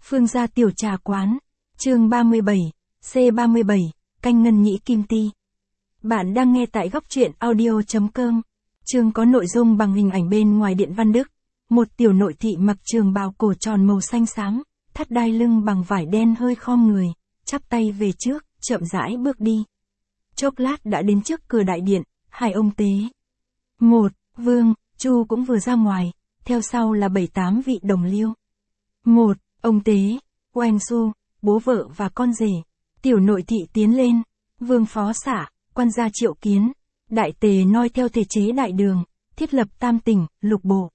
Phương gia tiểu trà quán, chương 37, C37, canh ngân nhĩ kim ti. Bạn đang nghe tại góc truyện audio.com. Chương có nội dung bằng hình ảnh bên ngoài điện Văn Đức. Một tiểu nội thị mặc trường bào cổ tròn màu xanh xám, thắt đai lưng bằng vải đen hơi khom người, chắp tay về trước, chậm rãi bước đi. Chốc lát đã đến trước cửa đại điện, hai ông tế. Một, Vương, Chu cũng vừa ra ngoài, theo sau là 7-8 vị đồng liêu. Một, ông tế, Oanh Su, bố vợ và con rể. Tiểu nội thị tiến lên, Vương phó xả, quan gia triệu kiến. Đại tề noi theo thể chế đại đường, thiết lập tam tỉnh, lục bộ.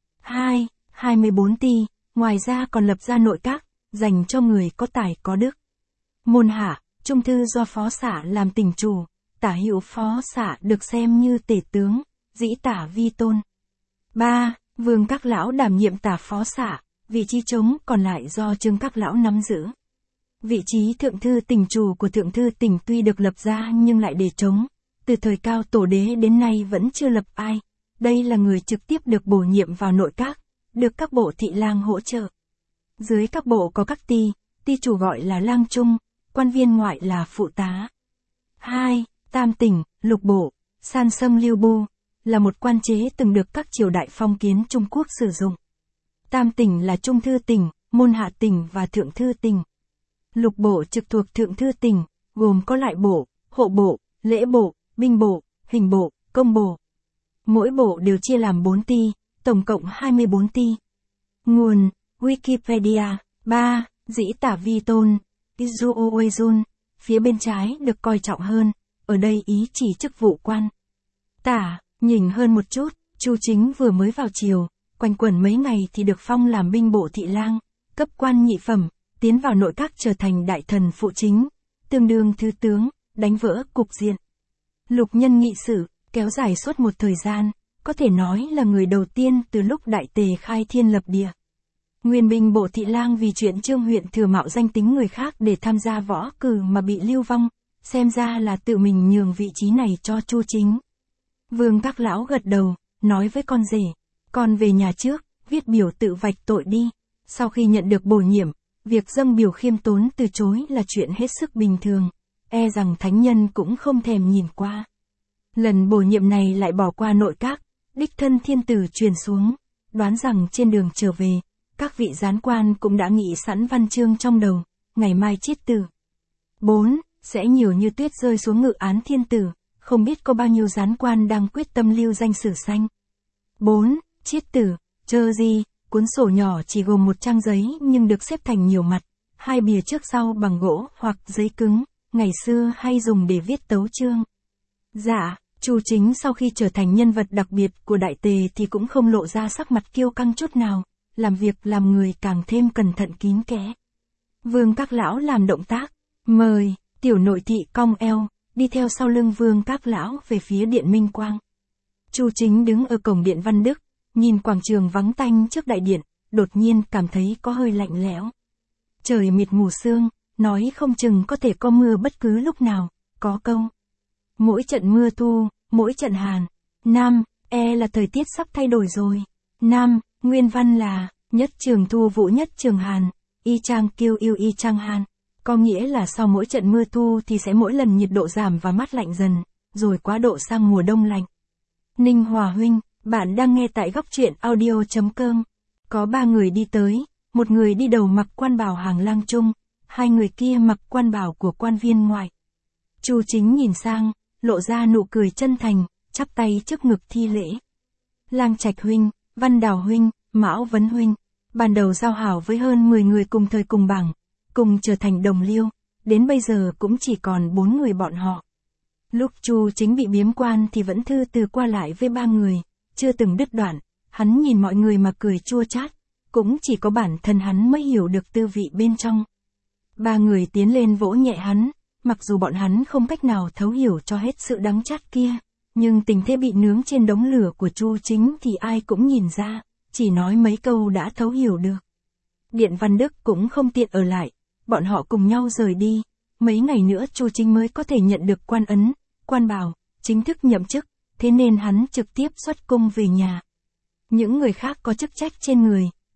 2, 24 ti, ngoài ra còn lập ra nội các, dành cho người có tài có đức. Môn hạ, trung thư do phó xả làm tỉnh chủ, tả hữu phó xả được xem như tể tướng, dĩ tả vi tôn. 3, Vương các lão đảm nhiệm tả phó xả, vị trí trống còn lại do Trương các lão nắm giữ. Vị trí thượng thư tỉnh chủ của thượng thư tỉnh tuy được lập ra nhưng lại để trống, từ thời Cao Tổ Đế đến nay vẫn chưa lập ai. Đây là người trực tiếp được bổ nhiệm vào nội các, được các bộ thị lang hỗ trợ. Dưới các bộ có các ti chủ gọi là lang trung, quan viên ngoại là phụ tá. 2. Tam tỉnh, lục bộ, san sâm liêu bu, là một quan chế từng được các triều đại phong kiến Trung Quốc sử dụng. Tam tỉnh là trung thư tỉnh, môn hạ tỉnh và thượng thư tỉnh. Lục bộ trực thuộc thượng thư tỉnh, gồm có lại bộ, hộ bộ, lễ bộ, binh bộ, hình bộ, công bộ. Mỗi bộ đều chia làm 4 ti, tổng cộng 24 ti. Nguồn, Wikipedia. 3. Dĩ tả vi tôn, Izuo Uejun, phía bên trái được coi trọng hơn, ở đây ý chỉ chức vụ quan. Tả, nhỉnh hơn một chút, Chu Chính vừa mới vào triều, quanh quẩn mấy ngày thì được phong làm binh bộ thị lang, cấp quan nhị phẩm, tiến vào nội các trở thành đại thần phụ chính, tương đương thứ tướng, đánh vỡ cục diện. Lục nhân nghị sự, kéo dài suốt một thời gian, có thể nói là người đầu tiên từ lúc đại tề khai thiên lập địa. Nguyên binh bộ thị lang vì chuyện Trương huyện thừa mạo danh tính người khác để tham gia võ cử mà bị lưu vong, xem ra là tự mình nhường vị trí này cho Chu Chính. Vương các lão gật đầu, nói với con rể, con về nhà trước, viết biểu tự vạch tội đi. Sau khi nhận được bổ nhiệm, việc dâng biểu khiêm tốn từ chối là chuyện hết sức bình thường, e rằng thánh nhân cũng không thèm nhìn qua. Lần bổ nhiệm này lại bỏ qua nội các, đích thân thiên tử truyền xuống, đoán rằng trên đường trở về, các vị gián quan cũng đã nghĩ sẵn văn chương trong đầu, ngày mai chiết tử. 4. Sẽ nhiều như tuyết rơi xuống ngự án thiên tử, không biết có bao nhiêu gián quan đang quyết tâm lưu danh sử xanh. 4. Chiết tử, chờ gì, cuốn sổ nhỏ chỉ gồm một trang giấy nhưng được xếp thành nhiều mặt, hai bìa trước sau bằng gỗ hoặc giấy cứng, ngày xưa hay dùng để viết tấu chương. Dạ, Chu Chính sau khi trở thành nhân vật đặc biệt của đại tề thì cũng không lộ ra sắc mặt kiêu căng chút nào, làm việc làm người càng thêm cẩn thận kín kẽ. Vương các lão làm động tác, mời, tiểu nội thị cong eo, đi theo sau lưng Vương các lão về phía điện Minh Quang. Chu Chính đứng ở cổng điện Văn Đức, nhìn quảng trường vắng tanh trước đại điện, đột nhiên cảm thấy có hơi lạnh lẽo. Trời mịt mù sương, nói không chừng có thể có mưa bất cứ lúc nào, có câu. Mỗi trận mưa thu, mỗi trận hàn. Nam, là thời tiết sắp thay đổi rồi. Nam, nguyên văn là, nhất trường thu vũ nhất trường hàn, y chang kiêu yêu y chang hàn. Có nghĩa là sau mỗi trận mưa thu thì sẽ mỗi lần nhiệt độ giảm và mát lạnh dần, rồi quá độ sang mùa đông lạnh. Ninh Hòa huynh, bạn đang nghe tại góc truyện audio.com. Có 3 người đi tới, một người đi đầu mặc quan bào hàng lang trung, 2 người kia mặc quan bào của quan viên ngoại. Chu Chính nhìn sang, lộ ra nụ cười chân thành, chắp tay trước ngực thi lễ. Lang Trạch huynh, Văn Đào huynh, Mão Vấn huynh, ban đầu giao hảo với hơn 10 người cùng thời cùng bảng, cùng trở thành đồng liêu, đến bây giờ cũng chỉ còn 4 người bọn họ. Lúc Chu Chính bị biếm quan thì vẫn thư từ qua lại với 3 người, chưa từng đứt đoạn, hắn nhìn mọi người mà cười chua chát, cũng chỉ có bản thân hắn mới hiểu được tư vị bên trong. 3 người tiến lên vỗ nhẹ hắn, mặc dù bọn hắn không cách nào thấu hiểu cho hết sự đắng chát kia, nhưng tình thế bị nướng trên đống lửa của Chu Chính thì ai cũng nhìn ra, chỉ nói mấy câu đã thấu hiểu được. Điện Văn Đức cũng không tiện ở lại, bọn họ cùng nhau rời đi, mấy ngày nữa Chu Chính mới có thể nhận được quan ấn, quan bào, chính thức nhậm chức, thế nên hắn trực tiếp xuất cung về nhà. Những người khác có chức trách trên người,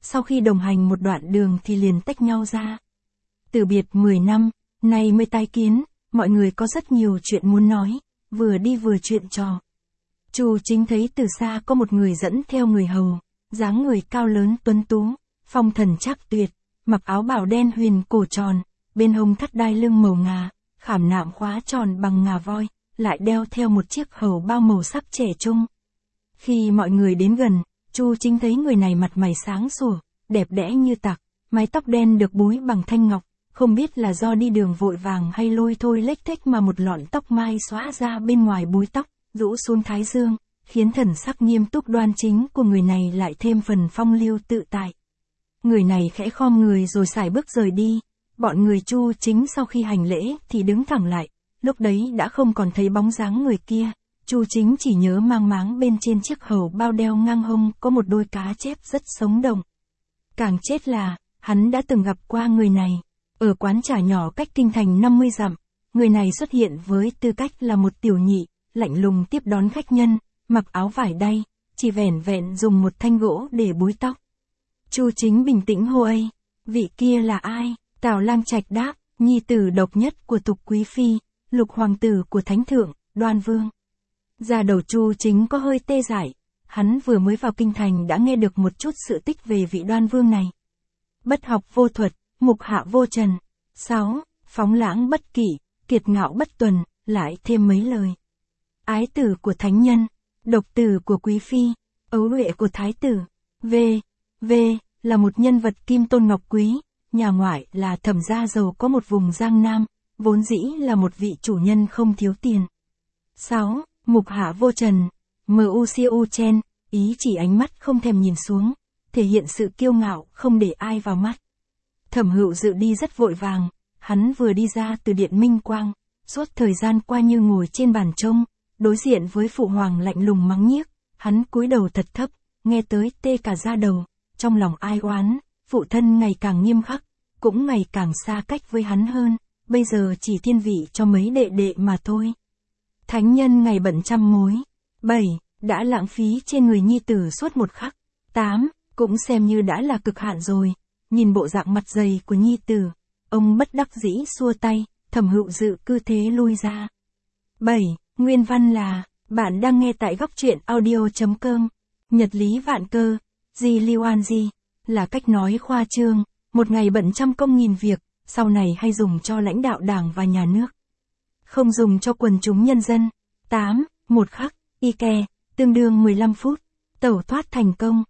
sau khi đồng hành một đoạn đường thì liền tách nhau ra. Từ biệt 10 năm, nay mới tái kiến, mọi người có rất nhiều chuyện muốn nói, vừa đi vừa chuyện trò. Chu Chính thấy từ xa có một người dẫn theo người hầu, dáng người cao lớn tuấn tú, phong thần trác tuyệt, mặc áo bào đen huyền cổ tròn, bên hông thắt đai lưng màu ngà, khảm nạm khóa tròn bằng ngà voi, lại đeo theo một chiếc hầu bao màu sắc trẻ trung. Khi mọi người đến gần, Chu Chính thấy người này mặt mày sáng sủa, đẹp đẽ như tạc, mái tóc đen được búi bằng thanh ngọc, không biết là do đi đường vội vàng hay lôi thôi lếch thếch mà một lọn tóc mai xõa ra bên ngoài búi tóc, rũ xuống thái dương, khiến thần sắc nghiêm túc đoan chính của người này lại thêm phần phong lưu tự tại. Người này khẽ khom người rồi sải bước rời đi, bọn người Chu Chính sau khi hành lễ thì đứng thẳng lại, lúc đấy đã không còn thấy bóng dáng người kia. Chu Chính chỉ nhớ mang máng bên trên chiếc hầu bao đeo ngang hông có một đôi cá chép rất sống động. Càng chết là, hắn đã từng gặp qua người này, ở quán trà nhỏ cách kinh thành 50 dặm, người này xuất hiện với tư cách là một tiểu nhị, lạnh lùng tiếp đón khách nhân, mặc áo vải đay, chỉ vẻn vẹn dùng một thanh gỗ để búi tóc. Chu Chính bình tĩnh hô ây, vị kia là ai? Tào Lang Trạch đáp, nhi tử độc nhất của Tục Quý Phi, lục hoàng tử của Thánh Thượng, Đoan Vương. Da đầu Chu Chính có hơi tê dại, hắn vừa mới vào kinh thành đã nghe được một chút sự tích về vị Đoan Vương này. Bất học vô thuật, mục hạ vô trần. 6. Phóng lãng bất kỷ, kiệt ngạo bất tuần, lại thêm mấy lời. Ái tử của thánh nhân, độc tử của quý phi, ấu huệ của thái tử. V. Là một nhân vật kim tôn ngọc quý, nhà ngoại là thẩm gia giàu có một vùng Giang Nam, vốn dĩ là một vị chủ nhân không thiếu tiền. 6. Mục hạ vô trần, mu chen, ý chỉ ánh mắt không thèm nhìn xuống, thể hiện sự kiêu ngạo không để ai vào mắt. Thẩm Hựu Dự đi rất vội vàng, hắn vừa đi ra từ điện Minh Quang, suốt thời gian qua như ngồi trên bàn trông, đối diện với phụ hoàng lạnh lùng mắng nhiếc, hắn cúi đầu thật thấp, nghe tới tê cả da đầu, trong lòng ai oán, phụ thân ngày càng nghiêm khắc, cũng ngày càng xa cách với hắn hơn, bây giờ chỉ thiên vị cho mấy đệ đệ mà thôi. Thánh nhân ngày bận trăm mối. 7. Đã lãng phí trên người nhi tử suốt một khắc. 8. Cũng xem như đã là cực hạn rồi. Nhìn bộ dạng mặt dày của nhi tử, ông bất đắc dĩ xua tay, Thẩm Hựu Dự cứ thế lui ra. 7. Nguyên văn là, bạn đang nghe tại góc truyện audio.com. Nhật lý vạn cơ, Di Lưu An Di, là cách nói khoa trương, một ngày bận trăm công nghìn việc, sau này hay dùng cho lãnh đạo đảng và nhà nước. Không dùng cho quần chúng nhân dân. 8. Một khắc, Ike, tương đương 15 phút. Tẩu thoát thành công.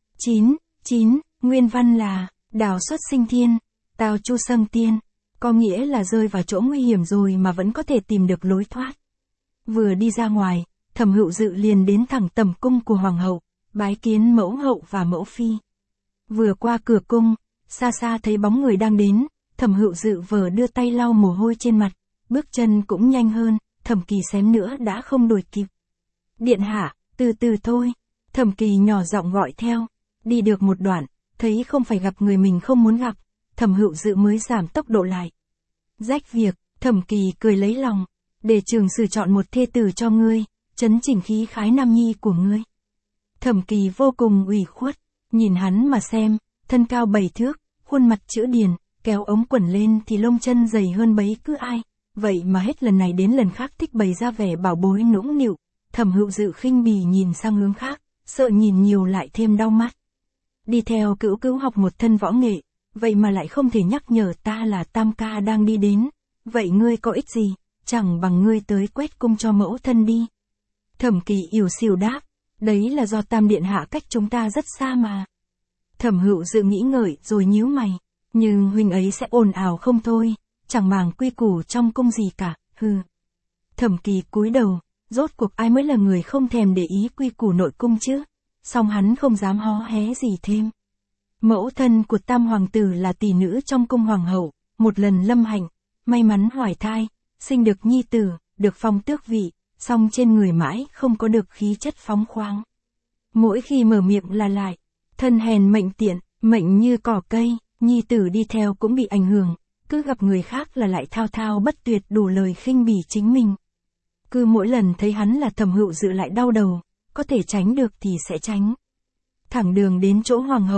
9. Nguyên văn là, đào xuất sinh thiên, tào chu sâng tiên, có nghĩa là rơi vào chỗ nguy hiểm rồi mà vẫn có thể tìm được lối thoát. Vừa đi ra ngoài, Thẩm Hựu Dự liền đến thẳng tầm cung của hoàng hậu, bái kiến mẫu hậu và mẫu phi. Vừa qua cửa cung, xa xa thấy bóng người đang đến, Thẩm Hựu Dự vờ đưa tay lau mồ hôi trên mặt, bước chân cũng nhanh hơn, Thẩm Kỳ xém nữa đã không đuổi kịp. Điện hạ, từ từ thôi, Thẩm Kỳ nhỏ giọng gọi theo, đi được một đoạn, thấy không phải gặp người mình không muốn gặp, Thẩm Hựu Dự mới giảm tốc độ lại. Rách việc, Thẩm Kỳ cười lấy lòng, để trường sử chọn một thê tử cho ngươi, chấn chỉnh khí khái nam nhi của ngươi. Thẩm Kỳ vô cùng ủy khuất, nhìn hắn mà xem, thân cao 7 thước, khuôn mặt chữ điền, kéo ống quần lên thì lông chân dày hơn bấy cứ ai, vậy mà hết lần này đến lần khác thích bày ra vẻ bảo bối nũng nịu. Thẩm Hựu Dự khinh bỉ nhìn sang hướng khác, sợ nhìn nhiều lại thêm đau mắt. Đi theo Cữu Cữu học một thân võ nghệ, vậy mà lại không thể nhắc nhở ta là Tam ca đang đi đến, vậy ngươi có ích gì, chẳng bằng ngươi tới quét cung cho mẫu thân đi. Thẩm Kỳ ỉu xìu đáp, đấy là do Tam điện hạ cách chúng ta rất xa mà. Thẩm Hựu Dự nghĩ ngợi rồi nhíu mày, nhưng huynh ấy sẽ ồn ào không thôi, chẳng màng quy củ trong cung gì cả, hừ. Thẩm Kỳ cúi đầu, rốt cuộc ai mới là người không thèm để ý quy củ nội cung chứ, song hắn không dám hó hé gì thêm. Mẫu thân của Tam hoàng tử là tỷ nữ trong cung hoàng hậu, một lần lâm hạnh, may mắn hoài thai, sinh được nhi tử, được phong tước vị, song trên người mãi không có được khí chất phóng khoáng. Mỗi khi mở miệng là lại, thân hèn mệnh tiện, mệnh như cỏ cây, nhi tử đi theo cũng bị ảnh hưởng, cứ gặp người khác là lại thao thao bất tuyệt đủ lời khinh bỉ chính mình. Cứ mỗi lần thấy hắn là Thẩm Hựu Dự lại đau đầu, có thể tránh được thì sẽ tránh. Thẳng đường đến chỗ hoàng hậu,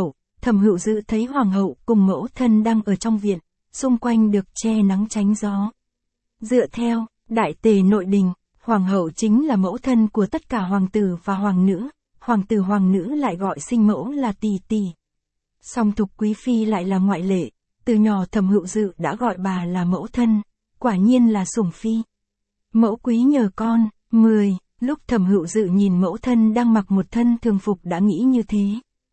Thẩm Hữu Dự thấy hoàng hậu cùng mẫu thân đang ở trong viện, xung quanh được che nắng tránh gió. Dựa theo Đại Tề nội đình, hoàng hậu chính là mẫu thân của tất cả hoàng tử và hoàng nữ, hoàng tử hoàng nữ lại gọi sinh mẫu là tỷ tỷ. Song Thục Quý Phi lại là ngoại lệ, từ nhỏ Thẩm Hữu Dự đã gọi bà là mẫu thân, quả nhiên là sủng phi. Mẫu quý nhờ con. 10. Lúc Thẩm Hữu Dự nhìn mẫu thân đang mặc một thân thường phục đã nghĩ như thế.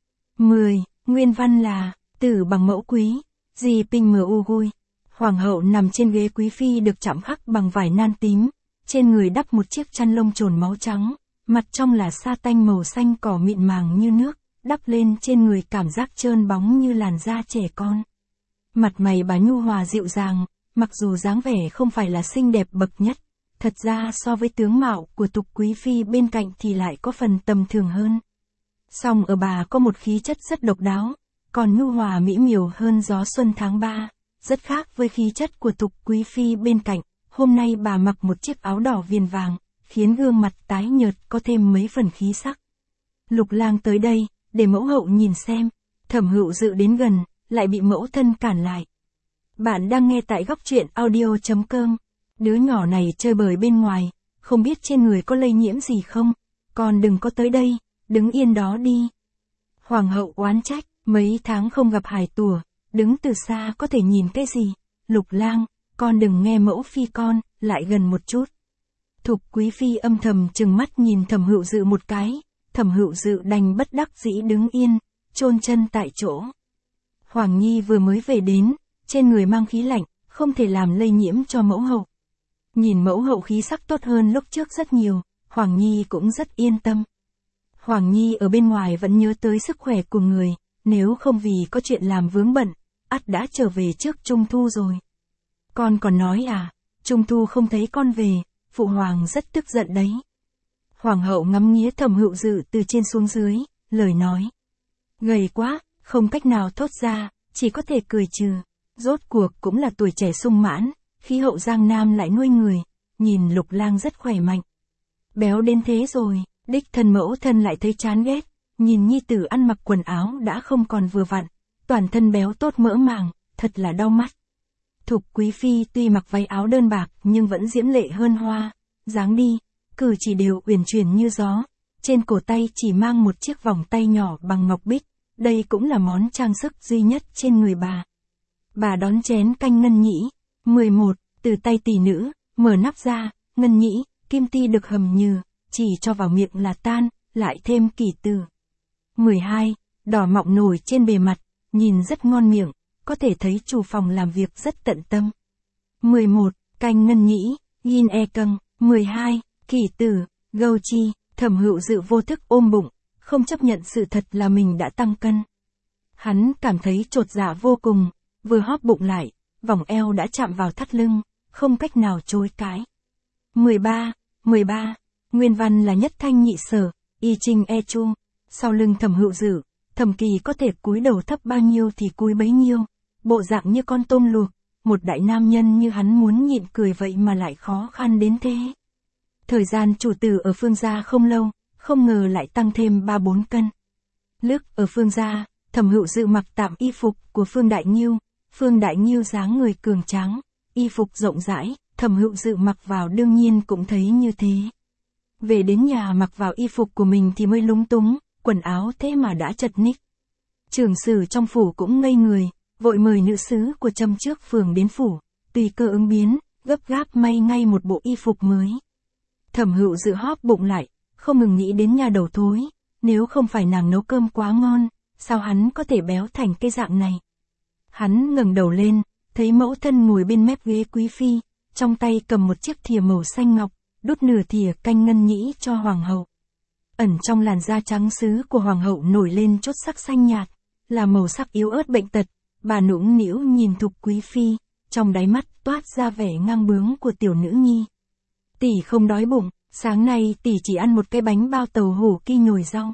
10. Nguyên văn là, tử bằng mẫu quý, gì pinh mờ u gui. Hoàng hậu nằm trên ghế quý phi được chạm khắc bằng vải nan tím, trên người đắp một chiếc chăn lông trồn máu trắng, mặt trong là sa tanh màu xanh cỏ mịn màng như nước, đắp lên trên người cảm giác trơn bóng như làn da trẻ con. Mặt mày bà nhu hòa dịu dàng, mặc dù dáng vẻ không phải là xinh đẹp bậc nhất, thật ra so với tướng mạo của Thục Quý Phi bên cạnh thì lại có phần tầm thường hơn. Song ở bà có một khí chất rất độc đáo, còn nhu hòa mỹ miều hơn gió xuân tháng 3, rất khác với khí chất của Thục Quý Phi bên cạnh. Hôm nay bà mặc một chiếc áo đỏ viền vàng, khiến gương mặt tái nhợt có thêm mấy phần khí sắc. Lục Lang tới đây, để mẫu hậu nhìn xem. Thẩm Hữu Dự đến gần, lại bị mẫu thân cản lại. Bạn đang nghe tại góc truyện audio.com. Đứa nhỏ này chơi bời bên ngoài, không biết trên người có lây nhiễm gì không, con đừng có tới đây, đứng yên đó đi. Hoàng hậu oán trách, mấy tháng không gặp hài tùa, đứng từ xa có thể nhìn cái gì. Lục Lang, con đừng nghe mẫu phi con, lại gần một chút. Thục Quý Phi âm thầm trừng mắt nhìn Thẩm Hữu Dự một cái, Thẩm Hữu Dự đành bất đắc dĩ đứng yên, chôn chân tại chỗ. Hoàng Nhi vừa mới về đến, trên người mang khí lạnh, không thể làm lây nhiễm cho mẫu hậu. Nhìn mẫu hậu khí sắc tốt hơn lúc trước rất nhiều, Hoàng Nhi cũng rất yên tâm. Hoàng Nhi ở bên ngoài vẫn nhớ tới sức khỏe của người, nếu không vì có chuyện làm vướng bận, ắt đã trở về trước Trung Thu rồi. Con còn nói à, Trung Thu không thấy con về, phụ hoàng rất tức giận đấy. Hoàng hậu ngắm nghía Thẩm Hữu Dự từ trên xuống dưới, lời nói. Gầy quá, không cách nào thốt ra, chỉ có thể cười trừ. Rốt cuộc cũng là tuổi trẻ sung mãn, khí hậu Giang Nam lại nuôi người, nhìn Lục Lang rất khỏe mạnh. Béo đến thế rồi, đích thân mẫu thân lại thấy chán ghét, nhìn nhi tử ăn mặc quần áo đã không còn vừa vặn, toàn thân béo tốt mỡ màng, thật là đau mắt. Thục Quý Phi tuy mặc váy áo đơn bạc nhưng vẫn diễm lệ hơn hoa, dáng đi, cử chỉ đều uyển chuyển như gió, trên cổ tay chỉ mang một chiếc vòng tay nhỏ bằng ngọc bích, đây cũng là món trang sức duy nhất trên người bà. Bà đón chén canh ngân nhĩ. 11. Từ tay tỷ nữ, mở nắp ra, ngân nhĩ, kim ti được hầm nhừ, chỉ cho vào miệng là tan, lại thêm kỷ tử. 12. Đỏ mọng nổi trên bề mặt, nhìn rất ngon miệng, có thể thấy chủ phòng làm việc rất tận tâm. 11. Canh ngân nhĩ, yin e căng. 12. Kỷ tử, gâu chi. Thẩm Hữu Dự vô thức ôm bụng, không chấp nhận sự thật là mình đã tăng cân. Hắn cảm thấy chột dạ vô cùng, vừa hóp bụng lại, vòng eo đã chạm vào thắt lưng, không cách nào chối cãi. 13. Nguyên văn là nhất thanh nhị sở, y trinh e chu. Sau lưng Thẩm Hữu Dự, Thẩm Kỳ có thể cúi đầu thấp bao nhiêu thì cúi bấy nhiêu, bộ dạng như con tôm luộc, một đại nam nhân như hắn muốn nhịn cười vậy mà lại khó khăn đến thế. Thời gian chủ tử ở Phương gia không lâu, không ngờ lại tăng thêm 3-4 cân. Lúc ở Phương gia, Thẩm Hữu Dự mặc tạm y phục của Phương Đại Nghiêu. Phương Đại Nghiêu dáng người cường tráng, y phục rộng rãi, Thẩm Hữu Dự mặc vào đương nhiên cũng thấy như thế. Về đến nhà mặc vào y phục của mình thì mới lúng túng, quần áo thế mà đã chật ních. Trưởng sử trong phủ cũng ngây người, vội mời nữ sứ của Trâm trước phường đến phủ, tùy cơ ứng biến, gấp gáp may ngay một bộ y phục mới. Thẩm Hữu Dự hóp bụng lại, không ngừng nghĩ đến nhà đầu thối, nếu không phải nàng nấu cơm quá ngon, sao hắn có thể béo thành cái dạng này. Hắn ngẩng đầu lên, thấy mẫu thân ngồi bên mép ghế quý phi, trong tay cầm một chiếc thìa màu xanh ngọc, đút nửa thìa canh ngân nhĩ cho hoàng hậu. Ẩn trong làn da trắng sứ của hoàng hậu nổi lên chốt sắc xanh nhạt, là màu sắc yếu ớt bệnh tật. Bà nũng nĩu nhìn Thục Quý Phi, trong đáy mắt toát ra vẻ ngang bướng của tiểu nữ nhi. Tỷ không đói bụng, sáng nay tỷ chỉ ăn một cái bánh bao tàu hủ ki nhồi rau.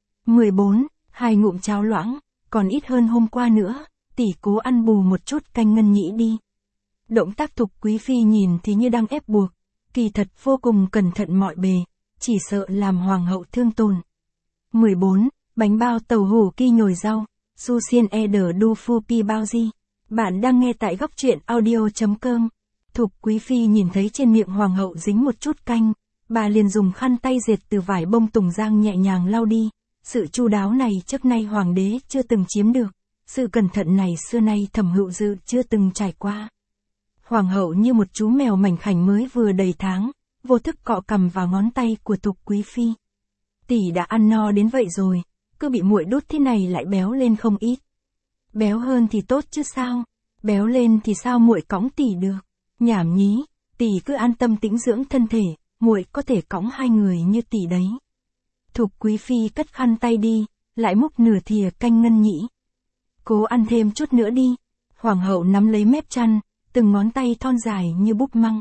14. 2 ngụm cháo loãng, còn ít hơn hôm qua nữa, tỷ cố ăn bù một chút canh ngân nhĩ đi. Động tác Thục Quý Phi nhìn thì như đang ép buộc, kỳ thật vô cùng cẩn thận mọi bề, chỉ sợ làm hoàng hậu thương tổn. 14. Bánh bao tàu hủ ki nhồi rau, Susien Eder du Phu Pi Bao Di. Bạn đang nghe tại góc truyện audio.com. Thục Quý Phi nhìn thấy trên miệng hoàng hậu dính một chút canh, bà liền dùng khăn tay dệt từ vải bông tùng giang nhẹ nhàng lau đi. Sự chu đáo này trước nay hoàng đế chưa từng chiếm được, sự cẩn thận này xưa nay Thẩm Hữu Dự chưa từng trải qua. Hoàng hậu như một chú mèo mảnh khảnh mới vừa đầy tháng, vô thức cọ cằm vào ngón tay của Thục Quý Phi. Tỷ đã ăn no đến vậy rồi, cứ bị muội đút thế này lại béo lên không ít. Béo hơn thì tốt chứ sao, béo lên thì sao muội cõng tỷ được. Nhảm nhí, tỷ cứ an tâm tĩnh dưỡng thân thể, muội có thể cõng hai người như tỷ đấy. Thục Quý Phi cất khăn tay đi, lại múc nửa thìa canh ngân nhĩ. Cố ăn thêm chút nữa đi. Hoàng hậu nắm lấy mép chăn, từng ngón tay thon dài như búp măng.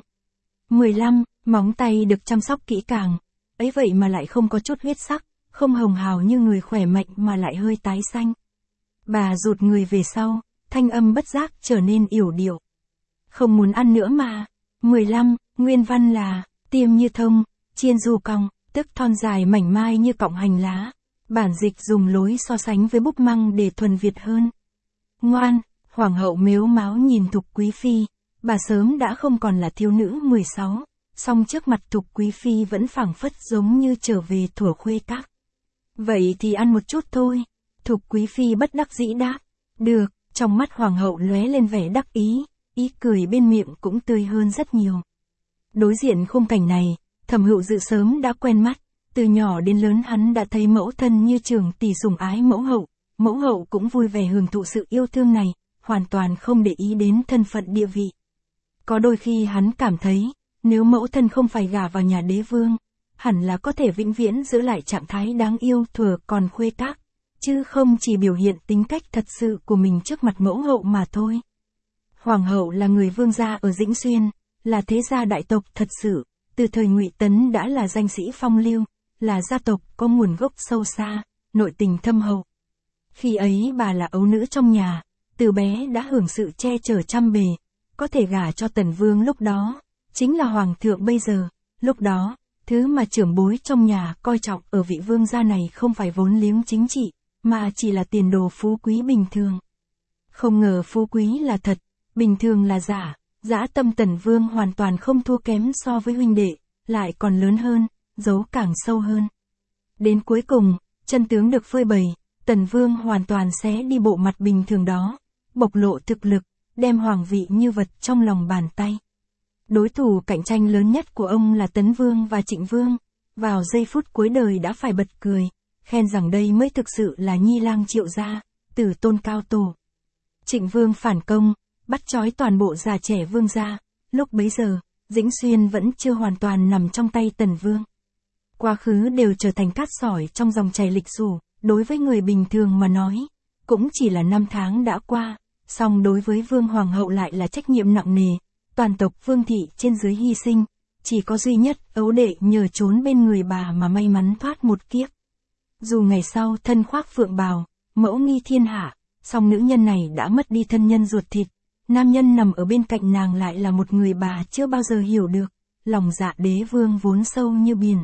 15, móng tay được chăm sóc kỹ càng, ấy vậy mà lại không có chút huyết sắc, không hồng hào như người khỏe mạnh mà lại hơi tái xanh. Bà rụt người về sau, thanh âm bất giác trở nên yểu điệu. Không muốn ăn nữa mà. 15, nguyên văn là, tiêm như thông, chiên du cong, tức thon dài mảnh mai như cọng hành lá. Bản dịch dùng lối so sánh với búp măng để thuần Việt hơn. Ngoan, hoàng hậu mếu máo nhìn Thục Quý Phi, bà sớm đã không còn là thiếu nữ 16, song trước mặt Thục Quý Phi vẫn phảng phất giống như trở về thuở khuê các. Vậy thì ăn một chút thôi. Thục Quý Phi bất đắc dĩ đáp. Được, trong mắt hoàng hậu lóe lên vẻ đắc ý, ý cười bên miệng cũng tươi hơn rất nhiều. Đối diện khung cảnh này, Thẩm Hữu Dự sớm đã quen mắt, từ nhỏ đến lớn hắn đã thấy mẫu thân như trường tỷ sủng ái mẫu hậu cũng vui vẻ hưởng thụ sự yêu thương này, hoàn toàn không để ý đến thân phận địa vị. Có đôi khi hắn cảm thấy, nếu mẫu thân không phải gả vào nhà đế vương, hẳn là có thể vĩnh viễn giữ lại trạng thái đáng yêu thuở còn khuê các, chứ không chỉ biểu hiện tính cách thật sự của mình trước mặt mẫu hậu mà thôi. Hoàng hậu là người vương gia ở Dĩnh Xuyên, là thế gia đại tộc thật sự, từ thời Ngụy Tấn đã là danh sĩ phong lưu, là gia tộc có nguồn gốc sâu xa, nội tình thâm hậu. Khi ấy bà là ấu nữ trong nhà, từ bé đã hưởng sự che chở chăm bề, có thể gả cho Tần Vương lúc đó, chính là hoàng thượng bây giờ. Lúc đó, thứ mà trưởng bối trong nhà coi trọng ở vị vương gia này không phải vốn liếng chính trị, mà chỉ là tiền đồ phú quý bình thường. Không ngờ phú quý là thật, bình thường là giả, dã tâm Tần Vương hoàn toàn không thua kém so với huynh đệ, lại còn lớn hơn, giấu càng sâu hơn. Đến cuối cùng, chân tướng được phơi bày, Tần Vương hoàn toàn xé đi bộ mặt bình thường đó, bộc lộ thực lực, đem hoàng vị như vật trong lòng bàn tay. Đối thủ cạnh tranh lớn nhất của ông là Tấn Vương và Trịnh Vương, vào giây phút cuối đời đã phải bật cười, khen rằng đây mới thực sự là nhi lang Triệu gia, tử tôn cao tổ. Trịnh Vương phản công, bắt trói toàn bộ già trẻ vương gia, lúc bấy giờ, Dĩnh Xuyên vẫn chưa hoàn toàn nằm trong tay Tần Vương. Quá khứ đều trở thành cát sỏi trong dòng chảy lịch sử, đối với người bình thường mà nói, cũng chỉ là năm tháng đã qua, song đối với Vương Hoàng hậu lại là trách nhiệm nặng nề, toàn tộc Vương thị trên dưới hy sinh, chỉ có duy nhất ấu đệ nhờ trốn bên người bà mà may mắn thoát một kiếp. Dù ngày sau thân khoác phượng bào, mẫu nghi thiên hạ, song nữ nhân này đã mất đi thân nhân ruột thịt, nam nhân nằm ở bên cạnh nàng lại là một người bà chưa bao giờ hiểu được, lòng dạ đế vương vốn sâu như biển.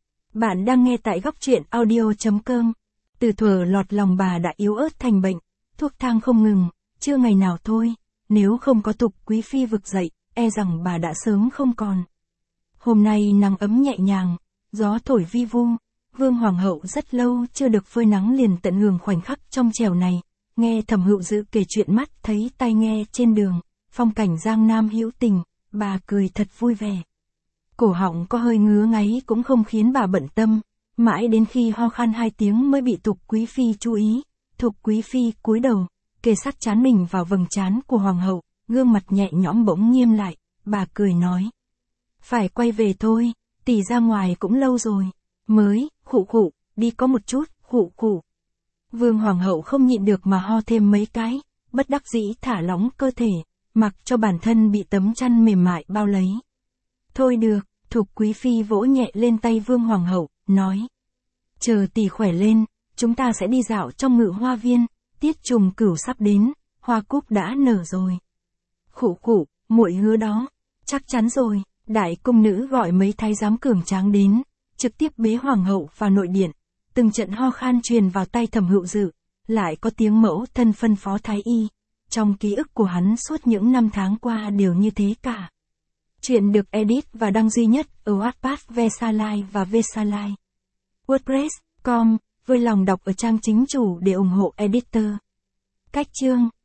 Bạn đang nghe tại góc truyện audio.com. Từ thuở lọt lòng bà đã yếu ớt thành bệnh, thuốc thang không ngừng, chưa ngày nào thôi, nếu không có Thục Quý Phi vực dậy, e rằng bà đã sớm không còn. Hôm nay nắng ấm nhẹ nhàng, gió thổi vi vu, Vương Hoàng hậu rất lâu chưa được phơi nắng liền tận hưởng khoảnh khắc trong trẻo này, nghe Thẩm Hữu Dự kể chuyện mắt thấy tai nghe trên đường, phong cảnh giang nam hữu tình, bà cười thật vui vẻ. Cổ họng có hơi ngứa ngáy cũng không khiến bà bận tâm, mãi đến khi ho khan 2 tiếng mới bị Thục Quý Phi chú ý. Thục Quý Phi cúi đầu, kề sát trán mình vào vầng trán của hoàng hậu, gương mặt nhẹ nhõm bỗng nghiêm lại, bà cười nói. Phải quay về thôi, tỷ ra ngoài cũng lâu rồi, mới, khụ khụ, đi có một chút, khụ khụ. Vương Hoàng hậu không nhịn được mà ho thêm mấy cái, bất đắc dĩ thả lỏng cơ thể, mặc cho bản thân bị tấm chăn mềm mại bao lấy. Thôi được, Thục Quý Phi vỗ nhẹ lên tay Vương Hoàng hậu, nói. Chờ tỷ khỏe lên, chúng ta sẽ đi dạo trong Ngự Hoa Viên, tiết trùng cửu sắp đến, hoa cúc đã nở rồi. Khụ khụ, muội hứa đó, chắc chắn rồi. Đại cung nữ gọi mấy thái giám cường tráng đến, trực tiếp bế hoàng hậu vào nội điện, từng trận ho khan truyền vào tai Thẩm Hữu Dự, lại có tiếng mẫu thân phân phó thái y. Trong ký ức của hắn suốt những năm tháng qua đều như thế cả. Chuyện được edit và đăng duy nhất ở Wattpad Vesalai và Vesalai. WordPress.com, vui lòng đọc ở trang chính chủ để ủng hộ editor. Cách chương